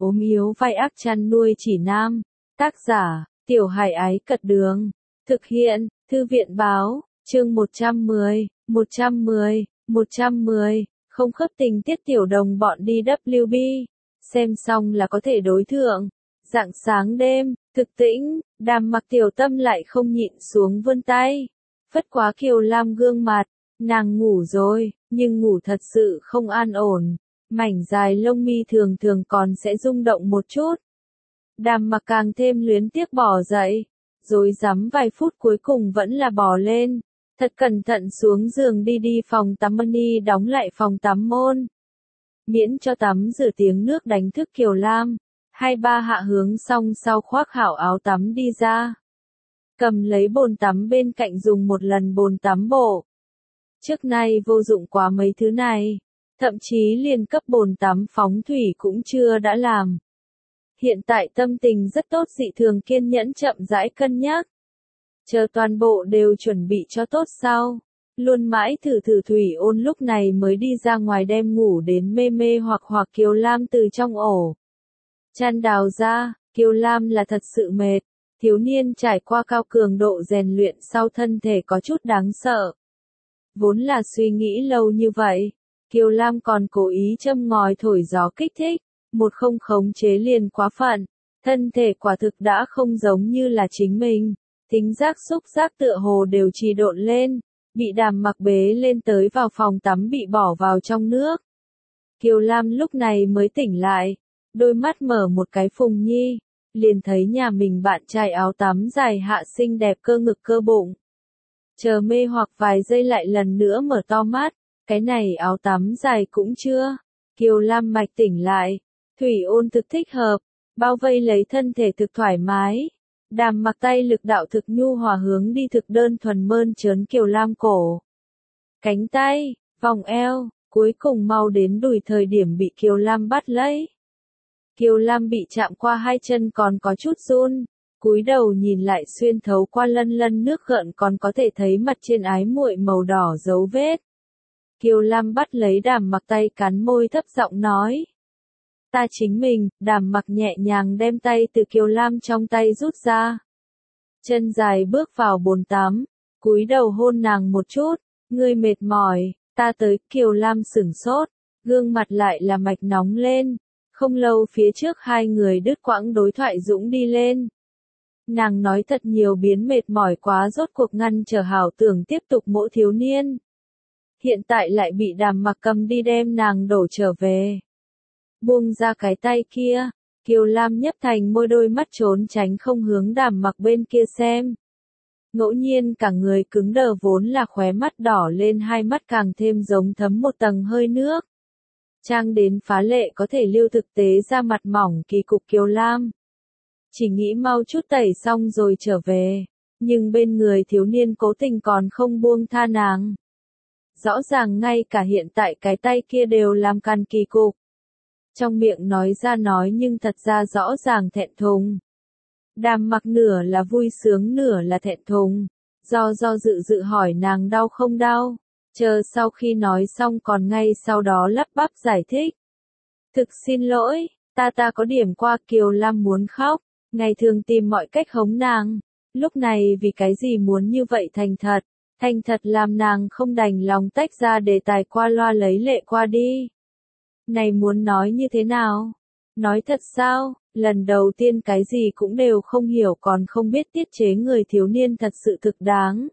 ốm yếu vai ác chăn nuôi chỉ nam. Tác giả, Tiểu Hải Ái Cật Đường. Thực hiện, Thư viện Báo, chương 110, không khớp tình tiết tiểu đồng bọn đi WB. Xem xong là có thể đối thượng. Rạng sáng đêm, thực tĩnh, Đàm Mặc tiểu tâm lại không nhịn xuống vươn tay. Phất quá Kiều Lam gương mặt, nàng ngủ rồi, nhưng ngủ thật sự không an ổn. Mảnh dài lông mi thường thường còn sẽ rung động một chút. Đàm Mặc càng thêm luyến tiếc bỏ dậy, rối rắm vài phút cuối cùng vẫn là bò lên, thật cẩn thận xuống giường đi phòng tắm Mani đóng lại phòng tắm môn. Miễn cho tắm rửa tiếng nước đánh thức Kiều Lam, 2-3 hạ hướng xong sau khoác hảo áo tắm đi ra. Cầm lấy bồn tắm bên cạnh dùng một lần bồn tắm bộ. Trước nay vô dụng quá mấy thứ này, thậm chí liền cấp bồn tắm phóng thủy cũng chưa đã làm. Hiện tại tâm tình rất tốt, dị thường kiên nhẫn chậm rãi cân nhắc. Chờ toàn bộ đều chuẩn bị cho tốt sau. Luôn mãi thử Thủy Ôn lúc này mới đi ra ngoài đem ngủ đến mê hoặc Kiều Lam từ trong ổ chăn đào ra. Kiều Lam là thật sự mệt. Thiếu niên trải qua cao cường độ rèn luyện sau thân thể có chút đáng sợ. Vốn là suy nghĩ lâu như vậy, Kiều Lam còn cố ý châm ngòi thổi gió kích thích. Một không khống chế liền quá phận, thân thể quả thực đã không giống như là chính mình, thính giác xúc giác tựa hồ đều trì độn lên, bị Đàm Mặc bế lên tới vào phòng tắm bị bỏ vào trong nước. Kiều Lam lúc này mới tỉnh lại, đôi mắt mở một cái phùng nhi, liền thấy nhà mình bạn trai áo tắm dài hạ xinh đẹp cơ ngực cơ bụng. Chờ mê hoặc vài giây lại lần nữa mở to mắt, cái này áo tắm dài cũng chưa. Kiều Lam mạch tỉnh lại. Thủy Ôn thực thích hợp, bao vây lấy thân thể thực thoải mái. Đàm Mặc tay lực đạo thực nhu hòa hướng đi thực đơn thuần mơn trớn Kiều Lam cổ. Cánh tay, vòng eo, cuối cùng mau đến đùi thời điểm bị Kiều Lam bắt lấy. Kiều Lam bị chạm qua hai chân còn có chút run, cúi đầu nhìn lại xuyên thấu qua lân nước gợn còn có thể thấy mặt trên ái muội màu đỏ dấu vết. Kiều Lam bắt lấy Đàm Mặc tay cắn môi thấp giọng nói. Ta chính mình. Đàm Mặc nhẹ nhàng đem tay từ Kiều Lam trong tay rút ra. Chân dài bước vào bồn tắm, cúi đầu hôn nàng một chút, ngươi mệt mỏi, ta tới. Kiều Lam sửng sốt, gương mặt lại là mạch nóng lên, không lâu phía trước hai người đứt quãng đối thoại dũng đi lên. Nàng nói thật nhiều biến mệt mỏi quá rốt cuộc ngăn trở hảo tưởng tiếp tục mỗ thiếu niên. Hiện tại lại bị Đàm Mặc cầm đi đem nàng đổ trở về. Buông ra cái tay kia, Kiều Lam nhấp thành môi đôi mắt trốn tránh không hướng Đàm Mặc bên kia xem. Ngẫu nhiên cả người cứng đờ vốn là khóe mắt đỏ lên hai mắt càng thêm giống thấm một tầng hơi nước. Trang đến phá lệ có thể lưu thực tế ra mặt mỏng kỳ cục Kiều Lam. Chỉ nghĩ mau chút tẩy xong rồi trở về, nhưng bên người thiếu niên cố tình còn không buông tha nàng. Rõ ràng ngay cả hiện tại cái tay kia đều làm càn kỳ cục. Trong miệng nói ra nói nhưng thật ra rõ ràng thẹn thùng. Đàm Mặc nửa là vui sướng nửa là thẹn thùng, do dự hỏi nàng đau không đau, chờ sau khi nói xong còn ngay sau đó lắp bắp giải thích. Thực xin lỗi, ta có điểm qua. Kiều Lam muốn khóc, ngày thường tìm mọi cách hống nàng, lúc này vì cái gì muốn như vậy thành thật làm nàng không đành lòng tách ra đề tài qua loa lấy lệ qua đi. Này muốn nói như thế nào? Nói thật sao? Lần đầu tiên cái gì cũng đều không hiểu còn không biết tiết chế người thiếu niên thật sự thực đáng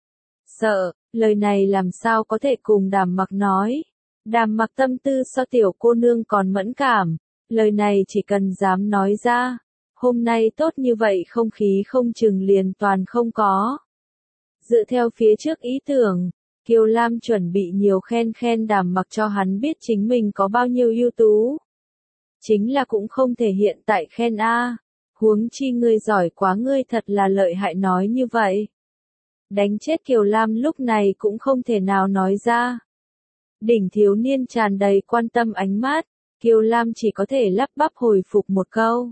sợ, lời này làm sao có thể cùng Đàm Mặc nói. Đàm Mặc tâm tư so tiểu cô nương còn mẫn cảm, lời này chỉ cần dám nói ra, hôm nay tốt như vậy không khí không chừng liền toàn không có. Dựa theo phía trước ý tưởng, Kiều Lam chuẩn bị nhiều khen Đàm Mặc cho hắn biết chính mình có bao nhiêu ưu tú. Chính là cũng không thể hiện tại khen a. Huống chi ngươi giỏi quá, ngươi thật là lợi hại nói như vậy. Đánh chết Kiều Lam lúc này cũng không thể nào nói ra. Đỉnh thiếu niên tràn đầy quan tâm ánh mắt, Kiều Lam chỉ có thể lắp bắp hồi phục một câu.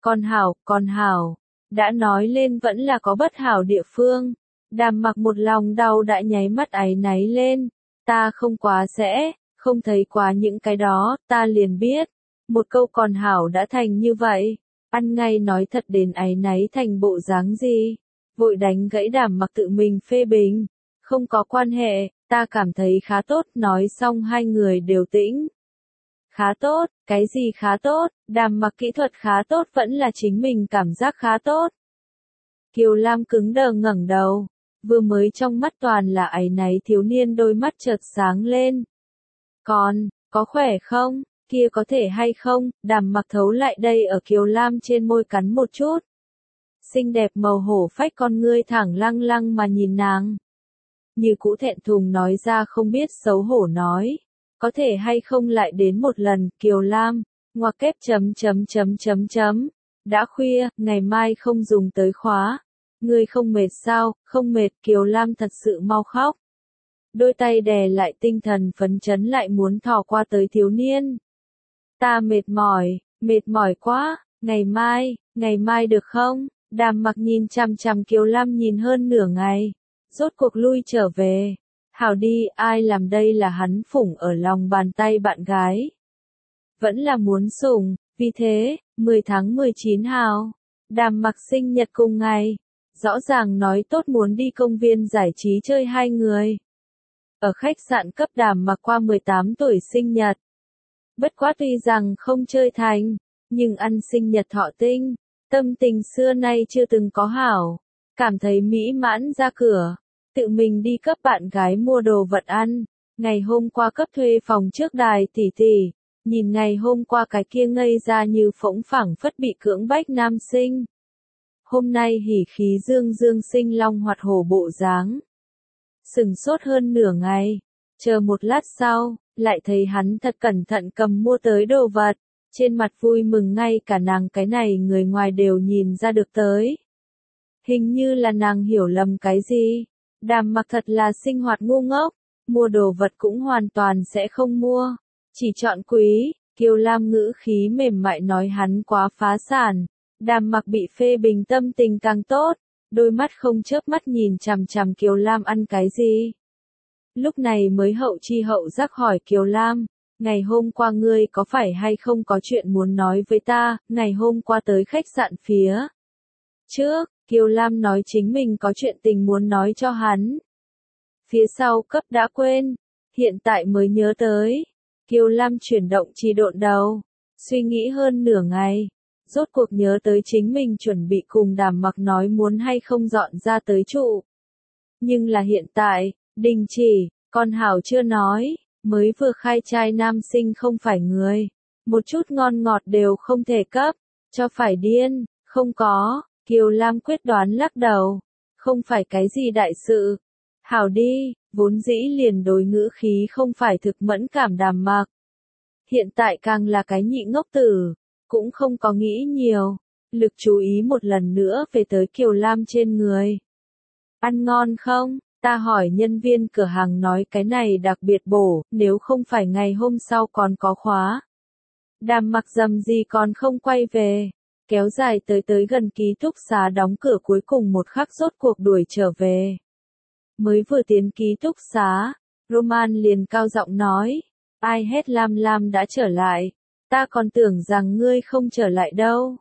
Con hảo, đã nói lên vẫn là có bất hảo địa phương. Đàm Mặc một lòng đau đã nháy mắt áy náy lên. Ta không quá sẽ, không thấy quá những cái đó, ta liền biết. Một câu còn hảo đã thành như vậy. Ăn ngay nói thật đến áy náy thành bộ dáng gì. Vội đánh gãy Đàm Mặc tự mình phê bình. Không có quan hệ, ta cảm thấy khá tốt. Nói xong hai người đều tĩnh. Khá tốt, cái gì khá tốt, Đàm Mặc kỹ thuật khá tốt vẫn là chính mình cảm giác khá tốt. Kiều Lam cứng đờ ngẩng đầu, vừa mới trong mắt toàn là áy náy thiếu niên đôi mắt chợt sáng lên. Có khỏe không, kia có thể hay không, Đàm Mặc thấu lại đây ở Kiều Lam trên môi cắn một chút. Xinh đẹp màu hổ phách con ngươi thẳng lăng lăng mà nhìn nàng. Như cũ thẹn thùng nói ra không biết xấu hổ nói. Có thể hay không lại đến một lần, Kiều Lam, ngoặc kép chấm. Đã khuya, ngày mai không dùng tới khóa. Ngươi không mệt sao, không mệt, Kiều Lam thật sự mau khóc. Đôi tay đè lại tinh thần phấn chấn lại muốn thò qua tới thiếu niên. Ta mệt mỏi quá, ngày mai được không? Đàm Mặc nhìn chằm chằm Kiều Lam nhìn hơn nửa ngày. Rốt cuộc lui trở về. Hảo đi, ai làm đây là hắn phủng ở lòng bàn tay bạn gái. Vẫn là muốn sủng, vì thế, 10 tháng 19 hào, Đàm Mặc sinh nhật cùng ngày. Rõ ràng nói tốt muốn đi công viên giải trí chơi hai người. Ở khách sạn cấp Đàm Mặc qua 18 tuổi sinh nhật. Bất quá tuy rằng không chơi thành, nhưng ăn sinh nhật thọ tinh, tâm tình xưa nay chưa từng có hảo. Cảm thấy mỹ mãn ra cửa. Tự mình đi cấp bạn gái mua đồ vật ăn, ngày hôm qua cấp thuê phòng trước đài tỷ tỷ, nhìn ngày hôm qua cái kia ngây ra như phỗng phẳng phất bị cưỡng bách nam sinh. Hôm nay hỉ khí dương dương sinh long hoạt hổ bộ dáng. Sừng sốt hơn nửa ngày, chờ một lát sau, lại thấy hắn thật cẩn thận cầm mua tới đồ vật, trên mặt vui mừng ngay cả nàng cái này người ngoài đều nhìn ra được tới. Hình như là nàng hiểu lầm cái gì. Đàm Mặc thật là sinh hoạt ngu ngốc, mua đồ vật cũng hoàn toàn sẽ không mua, chỉ chọn quý. Kiều Lam ngữ khí mềm mại nói hắn quá phá sản. Đàm Mặc bị phê bình tâm tình càng tốt, đôi mắt không chớp mắt nhìn chằm chằm Kiều Lam ăn cái gì. Lúc này mới hậu chi hậu giác hỏi Kiều Lam, ngày hôm qua ngươi có phải hay không có chuyện muốn nói với ta, ngày hôm qua tới khách sạn phía trước. Kiều Lam nói chính mình có chuyện tình muốn nói cho hắn. Phía sau cấp đã quên, hiện tại mới nhớ tới. Kiều Lam chuyển động trì độn đầu, suy nghĩ hơn nửa ngày, rốt cuộc nhớ tới chính mình chuẩn bị cùng Đàm Mặc nói muốn hay không dọn ra tới trụ. Nhưng là hiện tại, đình chỉ, con hảo chưa nói, mới vừa khai trai nam sinh không phải người. Một chút ngon ngọt đều không thể cấp, cho phải điên, không có. Kiều Lam quyết đoán lắc đầu, không phải cái gì đại sự. Hảo đi, vốn dĩ liền đối ngữ khí không phải thực mẫn cảm Đàm Mặc. Hiện tại càng là cái nhị ngốc tử, cũng không có nghĩ nhiều, lực chú ý một lần nữa về tới Kiều Lam trên người. Ăn ngon không? Ta hỏi nhân viên cửa hàng nói cái này đặc biệt bổ, nếu không phải ngày hôm sau còn có khóa. Đàm Mặc dầm gì còn không quay về. Kéo dài tới gần ký túc xá đóng cửa cuối cùng một khắc rốt cuộc đuổi trở về. Mới vừa tiến ký túc xá, Roman liền cao giọng nói, ai hét Lam Lam đã trở lại, ta còn tưởng rằng ngươi không trở lại đâu.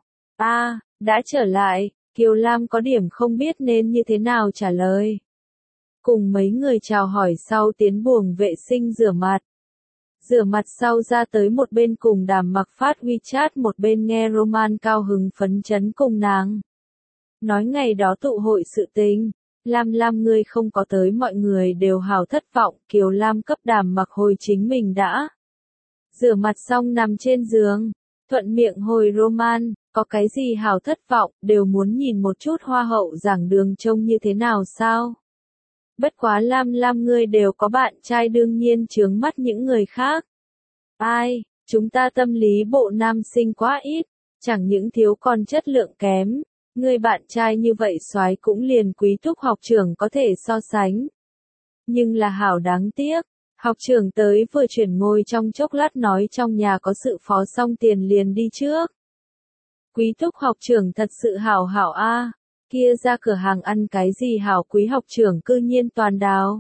Đã trở lại, Kiều Lam có điểm không biết nên như thế nào trả lời. Cùng mấy người chào hỏi sau tiến buồng vệ sinh rửa mặt. Rửa mặt sau ra tới một bên cùng Đàm Mặc phát WeChat một bên nghe Roman cao hứng phấn chấn cùng nàng. Nói ngày đó tụ hội sự tình, Lam ngươi không có tới mọi người đều hào thất vọng, Kiều Lam cấp Đàm Mặc hồi chính mình đã. Rửa mặt xong nằm trên giường, thuận miệng hồi Roman, có cái gì hào thất vọng, đều muốn nhìn một chút hoa hậu giảng đường trông như thế nào sao. Bất quá Lam ngươi đều có bạn trai đương nhiên chướng mắt những người khác. Ai, chúng ta tâm lý bộ nam sinh quá ít, chẳng những thiếu còn chất lượng kém, người bạn trai như vậy soái cũng liền quý túc học trưởng có thể so sánh. Nhưng là hảo đáng tiếc, học trưởng tới vừa chuyển ngôi trong chốc lát nói trong nhà có sự phó xong tiền liền đi trước. Quý túc học trưởng thật sự hảo hảo a. Kia ra cửa hàng ăn cái gì hảo quý học trưởng cư nhiên toàn đào.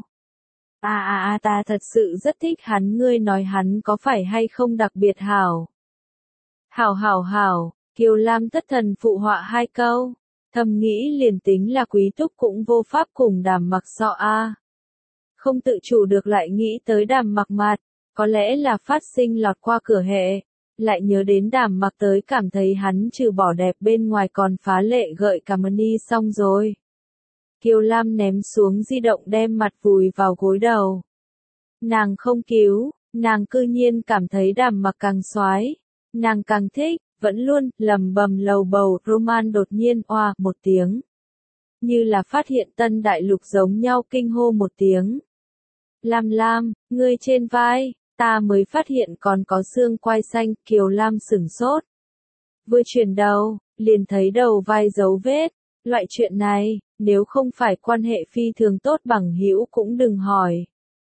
Ta thật sự rất thích hắn, ngươi nói hắn có phải hay không đặc biệt hảo. Hảo hảo hảo, Kiều Lam thất thần phụ họa hai câu, thầm nghĩ liền tính là Quý Túc cũng vô pháp cùng Đàm Mặc so a. Không tự chủ được lại nghĩ tới Đàm Mặc mặt, có lẽ là phát sinh lọt qua cửa hệ, lại nhớ đến Đàm Mặc tới cảm thấy hắn trừ bỏ đẹp bên ngoài còn phá lệ gợi cảm ơn đi xong rồi. Kiều Lam ném xuống di động đem mặt vùi vào gối đầu. Nàng không cứu, nàng cư nhiên cảm thấy Đàm Mặc càng xoái, nàng càng thích, vẫn luôn lầm bầm lầu bầu. Roman đột nhiên oa một tiếng, như là phát hiện tân đại lục giống nhau kinh hô một tiếng. Lam Lam, ngươi trên vai, ta mới phát hiện còn có xương quai xanh. Kiều Lam sửng sốt, vừa chuyển đầu, liền thấy đầu vai dấu vết. Loại chuyện này, nếu không phải quan hệ phi thường tốt bằng hữu cũng đừng hỏi.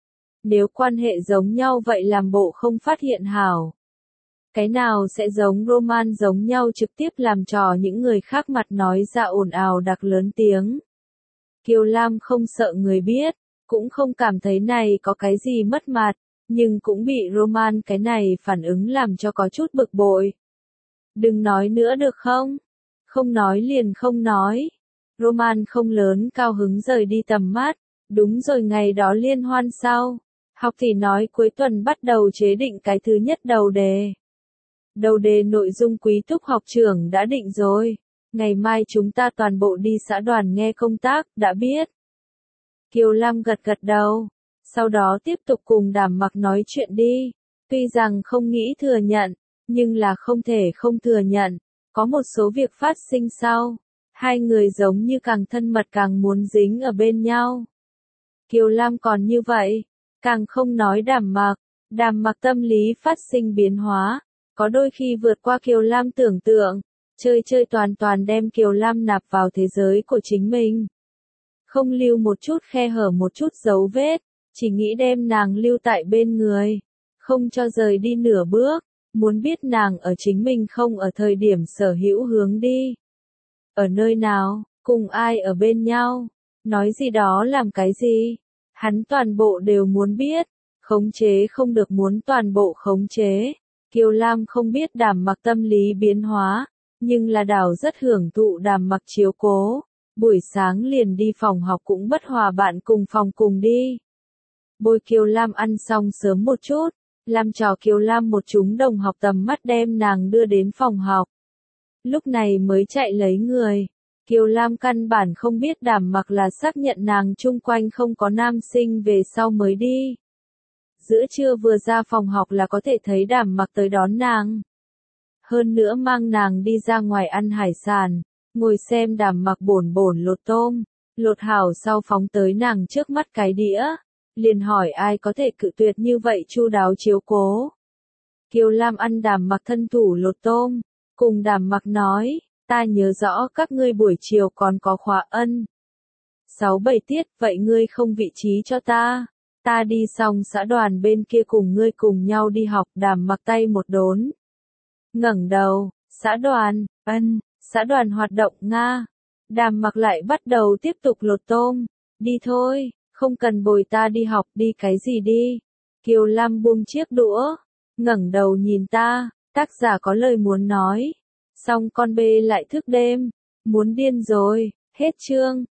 Nếu quan hệ giống nhau vậy làm bộ không phát hiện hảo. Cái nào sẽ giống Roman giống nhau trực tiếp làm trò những người khác mặt nói ra ồn ào đặc lớn tiếng. Kiều Lam không sợ người biết, cũng không cảm thấy này có cái gì mất mặt, nhưng cũng bị Roman cái này phản ứng làm cho có chút bực bội. Đừng nói nữa được không? Không nói liền không nói. Roman không lớn cao hứng rời đi tầm mắt. Đúng rồi, ngày đó liên hoan sau. Học thì nói cuối tuần bắt đầu chế định cái thứ nhất đầu đề. Đầu đề nội dung Quý Túc học trưởng đã định rồi. Ngày mai chúng ta toàn bộ đi xã đoàn nghe công tác, đã biết. Kiều Lam gật gật đầu. Sau đó tiếp tục cùng Đàm Mặc nói chuyện đi. Tuy rằng không nghĩ thừa nhận, nhưng là không thể không thừa nhận. Có một số việc phát sinh sau. Hai người giống như càng thân mật càng muốn dính ở bên nhau. Kiều Lam còn như vậy, càng không nói Đàm Mặc. Đàm Mặc tâm lý phát sinh biến hóa. Có đôi khi vượt qua Kiều Lam tưởng tượng. Chơi chơi toàn toàn đem Kiều Lam nạp vào thế giới của chính mình. Không lưu một chút khe hở một chút dấu vết. Chỉ nghĩ đem nàng lưu tại bên người. Không cho rời đi nửa bước. Muốn biết nàng ở chính mình không ở thời điểm sở hữu hướng đi. Ở nơi nào, cùng ai ở bên nhau, nói gì đó làm cái gì. Hắn toàn bộ đều muốn biết, khống chế không được muốn toàn bộ khống chế. Kiều Lam không biết Đàm Mặc tâm lý biến hóa, nhưng là đảo rất hưởng thụ Đàm Mặc chiếu cố. Buổi sáng liền đi phòng học cũng bất hòa bạn cùng phòng cùng đi. Bồi Kiều Lam ăn xong sớm một chút, làm trò Kiều Lam một chúng đồng học tầm mắt đem nàng đưa đến phòng học. Lúc này mới chạy lấy người. Kiều Lam căn bản không biết Đàm Mặc là xác nhận nàng chung quanh không có nam sinh về sau mới đi. Giữa trưa vừa ra phòng học là có thể thấy Đàm Mặc tới đón nàng. Hơn nữa mang nàng đi ra ngoài ăn hải sản, ngồi xem Đàm Mặc bổn bổn lột tôm, lột hảo sau phóng tới nàng trước mắt cái đĩa. Liền hỏi ai có thể cự tuyệt như vậy chu đáo chiếu cố. Kiều Lam ăn Đàm Mặc thân thủ lột tôm, cùng Đàm Mặc nói, ta nhớ rõ các ngươi buổi chiều còn có khóa ân. 6-7 tiết, vậy ngươi không vị trí cho ta. Ta đi xong xã đoàn bên kia cùng ngươi cùng nhau đi học. Đàm Mặc tay một đốn. Ngẩng đầu, xã đoàn, ân, xã đoàn hoạt động Nga. Đàm Mặc lại bắt đầu tiếp tục lột tôm. Đi thôi, không cần bồi ta đi học, đi cái gì đi. Kiều Lam buông chiếc đũa, ngẩng đầu nhìn ta, tác giả có lời muốn nói. Xong con bê lại thức đêm, muốn điên rồi, hết chương.